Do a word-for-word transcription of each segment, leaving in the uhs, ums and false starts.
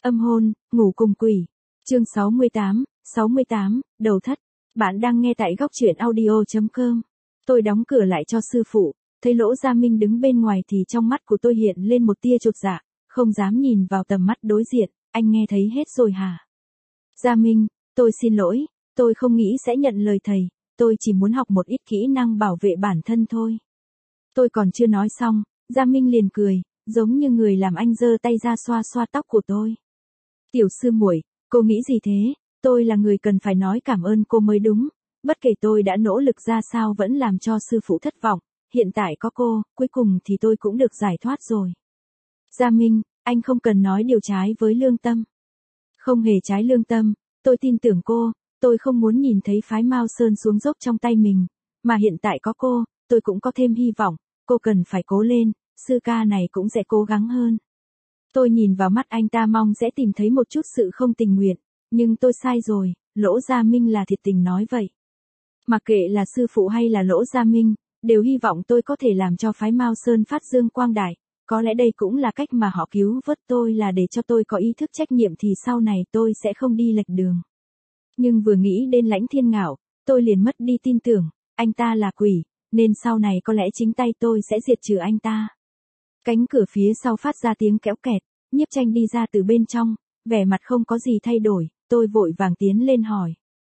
Âm hôn, ngủ cùng quỷ. Chương sáu mươi tám, sáu mươi tám, đầu thất. Bạn đang nghe tại góc truyện audio chấm com. Tôi đóng cửa lại cho sư phụ, thấy Lỗ Gia Minh đứng bên ngoài thì trong mắt của tôi hiện lên một tia chột dạ, không dám nhìn vào tầm mắt đối diện. Anh nghe thấy hết rồi hả? Gia Minh, tôi xin lỗi, tôi không nghĩ sẽ nhận lời thầy, tôi chỉ muốn học một ít kỹ năng bảo vệ bản thân thôi. Tôi còn chưa nói xong, Gia Minh liền cười, giống như người làm anh giơ tay ra xoa xoa tóc của tôi. Tiểu sư muội, cô nghĩ gì thế? Tôi là người cần phải nói cảm ơn cô mới đúng. Bất kể tôi đã nỗ lực ra sao vẫn làm cho sư phụ thất vọng. Hiện tại có cô, cuối cùng thì tôi cũng được giải thoát rồi. Gia Minh, anh không cần nói điều trái với lương tâm. Không hề trái lương tâm, tôi tin tưởng cô, tôi không muốn nhìn thấy phái Mao Sơn xuống dốc trong tay mình. Mà hiện tại có cô, tôi cũng có thêm hy vọng, cô cần phải cố lên, sư ca này cũng sẽ cố gắng hơn. Tôi nhìn vào mắt anh ta mong sẽ tìm thấy một chút sự không tình nguyện, nhưng tôi sai rồi, Lỗ Gia Minh là thiệt tình nói vậy. Mặc kệ là sư phụ hay là Lỗ Gia Minh, đều hy vọng tôi có thể làm cho phái Mao Sơn phát dương quang đại, có lẽ đây cũng là cách mà họ cứu vớt tôi, là để cho tôi có ý thức trách nhiệm thì sau này tôi sẽ không đi lệch đường. Nhưng vừa nghĩ đến Lãnh Thiên Ngạo, tôi liền mất đi tin tưởng, anh ta là quỷ, nên sau này có lẽ chính tay tôi sẽ diệt trừ anh ta. Cánh cửa phía sau phát ra tiếng kéo kẹt, Nhiếp Tranh đi ra từ bên trong, vẻ mặt không có gì thay đổi, tôi vội vàng tiến lên hỏi.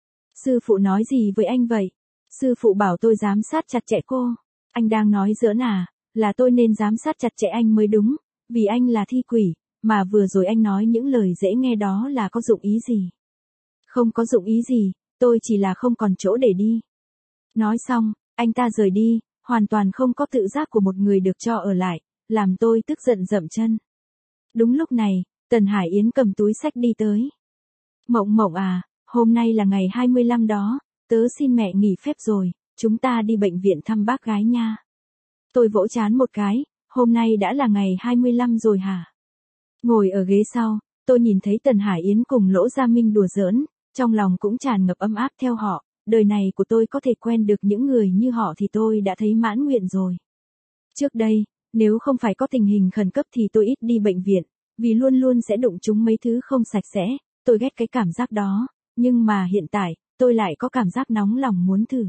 Sư phụ nói gì với anh vậy? Sư phụ bảo tôi giám sát chặt chẽ cô. Anh đang nói giỡn à, là tôi nên giám sát chặt chẽ anh mới đúng, vì anh là thi quỷ, mà vừa rồi anh nói những lời dễ nghe đó là có dụng ý gì? Không có dụng ý gì, tôi chỉ là không còn chỗ để đi. Nói xong, anh ta rời đi, hoàn toàn không có tự giác của một người được cho ở lại, làm tôi tức giận dậm chân. Đúng lúc này, Tần Hải Yến cầm túi xách đi tới. Mộng Mộng à, hôm nay là ngày hai mươi lăm đó, tớ xin mẹ nghỉ phép rồi, chúng ta đi bệnh viện thăm bác gái nha. Tôi vỗ trán một cái, hôm nay đã là ngày hai mươi lăm rồi hả? Ngồi ở ghế sau, tôi nhìn thấy Tần Hải Yến cùng Lỗ Gia Minh đùa giỡn, trong lòng cũng tràn ngập ấm áp theo họ, đời này của tôi có thể quen được những người như họ thì tôi đã thấy mãn nguyện rồi. Trước đây, nếu không phải có tình hình khẩn cấp thì tôi ít đi bệnh viện, vì luôn luôn sẽ đụng trúng mấy thứ không sạch sẽ, tôi ghét cái cảm giác đó, nhưng mà hiện tại, tôi lại có cảm giác nóng lòng muốn thử.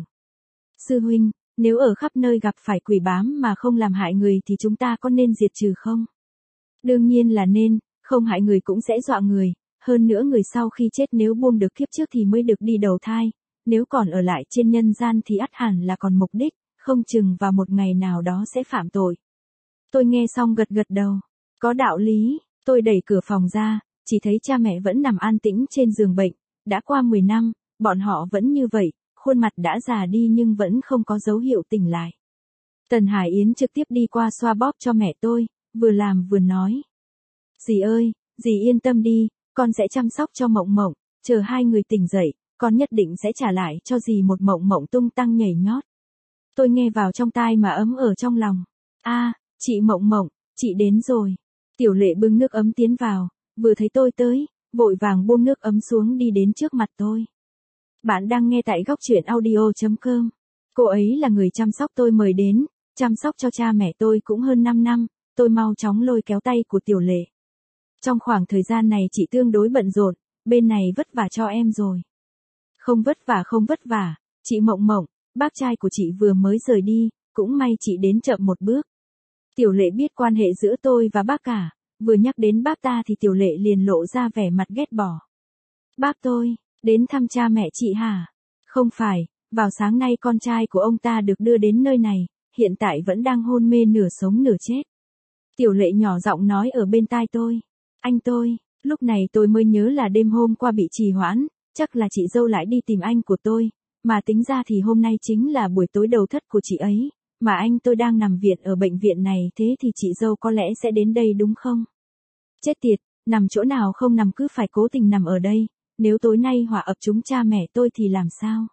Sư huynh, nếu ở khắp nơi gặp phải quỷ bám mà không làm hại người thì chúng ta có nên diệt trừ không? Đương nhiên là nên, không hại người cũng sẽ dọa người, hơn nữa người sau khi chết nếu buông được kiếp trước thì mới được đi đầu thai, nếu còn ở lại trên nhân gian thì ắt hẳn là còn mục đích, không chừng vào một ngày nào đó sẽ phạm tội. Tôi nghe xong gật gật đầu, có đạo lý, tôi đẩy cửa phòng ra, chỉ thấy cha mẹ vẫn nằm an tĩnh trên giường bệnh, đã qua mười năm, bọn họ vẫn như vậy, khuôn mặt đã già đi nhưng vẫn không có dấu hiệu tỉnh lại. Tần Hải Yến trực tiếp đi qua xoa bóp cho mẹ tôi, vừa làm vừa nói. Dì ơi, dì yên tâm đi, con sẽ chăm sóc cho Mộng Mộng, chờ hai người tỉnh dậy, con nhất định sẽ trả lại cho dì một Mộng Mộng tung tăng nhảy nhót. Tôi nghe vào trong tai mà ấm ở trong lòng. A, à, chị Mộng Mộng, chị đến rồi. Tiểu Lệ bưng nước ấm tiến vào, vừa thấy tôi tới, vội vàng buông nước ấm xuống đi đến trước mặt tôi. Bạn đang nghe tại góc truyện audio chấm com. Cô ấy là người chăm sóc tôi mời đến, chăm sóc cho cha mẹ tôi cũng hơn năm năm, tôi mau chóng lôi kéo tay của Tiểu Lệ. Trong khoảng thời gian này chị tương đối bận rộn, bên này vất vả cho em rồi. Không vất vả không vất vả, chị Mộng Mộng, bác trai của chị vừa mới rời đi, cũng may chị đến chậm một bước. Tiểu Lệ biết quan hệ giữa tôi và bác cả, vừa nhắc đến bác ta thì Tiểu Lệ liền lộ ra vẻ mặt ghét bỏ. Bác tôi, đến thăm cha mẹ chị hả? Không phải, vào sáng nay con trai của ông ta được đưa đến nơi này, hiện tại vẫn đang hôn mê nửa sống nửa chết. Tiểu Lệ nhỏ giọng nói ở bên tai tôi. Anh tôi, lúc này tôi mới nhớ là đêm hôm qua bị trì hoãn, chắc là chị dâu lại đi tìm anh của tôi, mà tính ra thì hôm nay chính là buổi tối đầu thất của chị ấy, mà anh tôi đang nằm viện ở bệnh viện này, thế thì chị dâu có lẽ sẽ đến đây đúng không? Chết tiệt, nằm chỗ nào không nằm cứ phải cố tình nằm ở đây, nếu tối nay họa ập chúng cha mẹ tôi thì làm sao?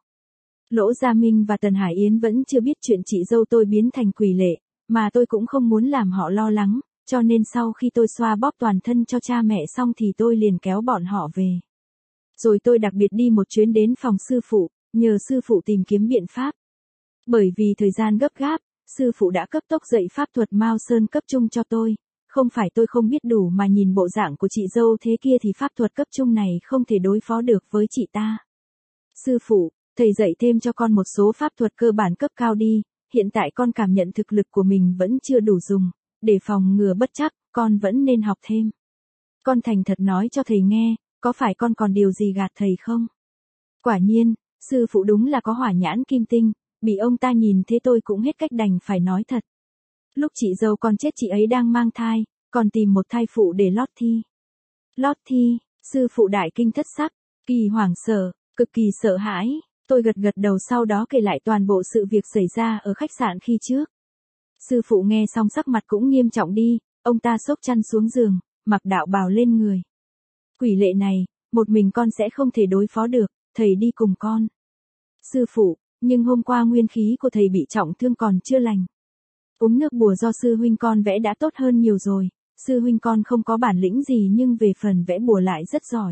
Lỗ Gia Minh và Tần Hải Yến vẫn chưa biết chuyện chị dâu tôi biến thành quỷ lệ, mà tôi cũng không muốn làm họ lo lắng, cho nên sau khi tôi xoa bóp toàn thân cho cha mẹ xong thì tôi liền kéo bọn họ về. Rồi tôi đặc biệt đi một chuyến đến phòng sư phụ, nhờ sư phụ tìm kiếm biện pháp. Bởi vì thời gian gấp gáp, sư phụ đã cấp tốc dạy pháp thuật Mao Sơn cấp trung cho tôi, Không phải tôi không biết đủ mà nhìn bộ dạng của chị dâu thế kia thì pháp thuật cấp trung này không thể đối phó được với chị ta. Sư phụ, thầy dạy thêm cho con một số pháp thuật cơ bản cấp cao đi, hiện tại con cảm nhận thực lực của mình vẫn chưa đủ dùng, để phòng ngừa bất trắc, con vẫn nên học thêm. Con thành thật nói cho thầy nghe, có phải con còn điều gì gạt thầy không? Quả nhiên, sư phụ đúng là có hỏa nhãn kim tinh, bị ông ta nhìn thế tôi cũng hết cách đành phải nói thật. Lúc chị dâu con chết chị ấy đang mang thai, còn tìm một thai phụ để lót thi. Lót thi, sư phụ đại kinh thất sắc, kỳ hoảng sợ, cực kỳ sợ hãi, tôi gật gật đầu sau đó kể lại toàn bộ sự việc xảy ra ở khách sạn khi trước. Sư phụ nghe xong sắc mặt cũng nghiêm trọng đi, ông ta xốc chăn xuống giường, mặc đạo bào lên người. Quỷ lệ này, một mình con sẽ không thể đối phó được, thầy đi cùng con. Sư phụ, nhưng hôm qua nguyên khí của thầy bị trọng thương còn chưa lành. Uống nước bùa do sư huynh con vẽ đã tốt hơn nhiều rồi, sư huynh con không có bản lĩnh gì nhưng về phần vẽ bùa lại rất giỏi.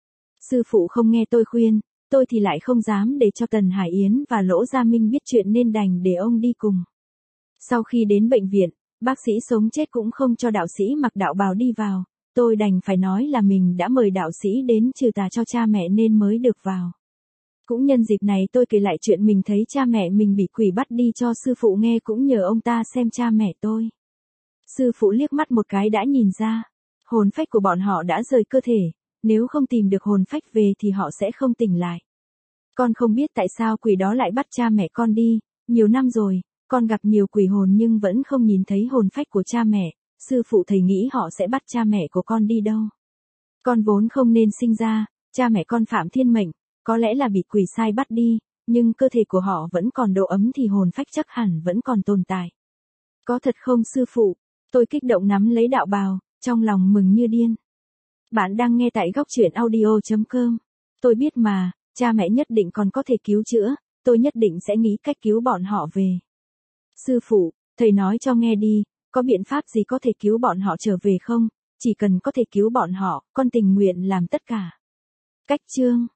Sư phụ không nghe tôi khuyên, tôi thì lại không dám để cho Tần Hải Yến và Lỗ Gia Minh biết chuyện nên đành để ông đi cùng. Sau khi đến bệnh viện, bác sĩ sống chết cũng không cho đạo sĩ mặc đạo bào đi vào, tôi đành phải nói là mình đã mời đạo sĩ đến trừ tà cho cha mẹ nên mới được vào. Cũng nhân dịp này tôi kể lại chuyện mình thấy cha mẹ mình bị quỷ bắt đi cho sư phụ nghe cũng nhờ ông ta xem cha mẹ tôi. Sư phụ liếc mắt một cái đã nhìn ra, hồn phách của bọn họ đã rời cơ thể, nếu không tìm được hồn phách về thì họ sẽ không tỉnh lại. Con không biết tại sao quỷ đó lại bắt cha mẹ con đi, nhiều năm rồi, con gặp nhiều quỷ hồn nhưng vẫn không nhìn thấy hồn phách của cha mẹ, sư phụ thầy nghĩ họ sẽ bắt cha mẹ của con đi đâu. Con vốn không nên sinh ra, cha mẹ con phạm thiên mệnh, có lẽ là bị quỷ sai bắt đi, nhưng cơ thể của họ vẫn còn độ ấm thì hồn phách chắc hẳn vẫn còn tồn tại. Có thật không sư phụ? Tôi kích động nắm lấy đạo bào, trong lòng mừng như điên. Bạn đang nghe tại góc truyện audio chấm com. Tôi biết mà, cha mẹ nhất định còn có thể cứu chữa, tôi nhất định sẽ nghĩ cách cứu bọn họ về. Sư phụ, thầy nói cho nghe đi, có biện pháp gì có thể cứu bọn họ trở về không? Chỉ cần có thể cứu bọn họ, con tình nguyện làm tất cả. Cách chương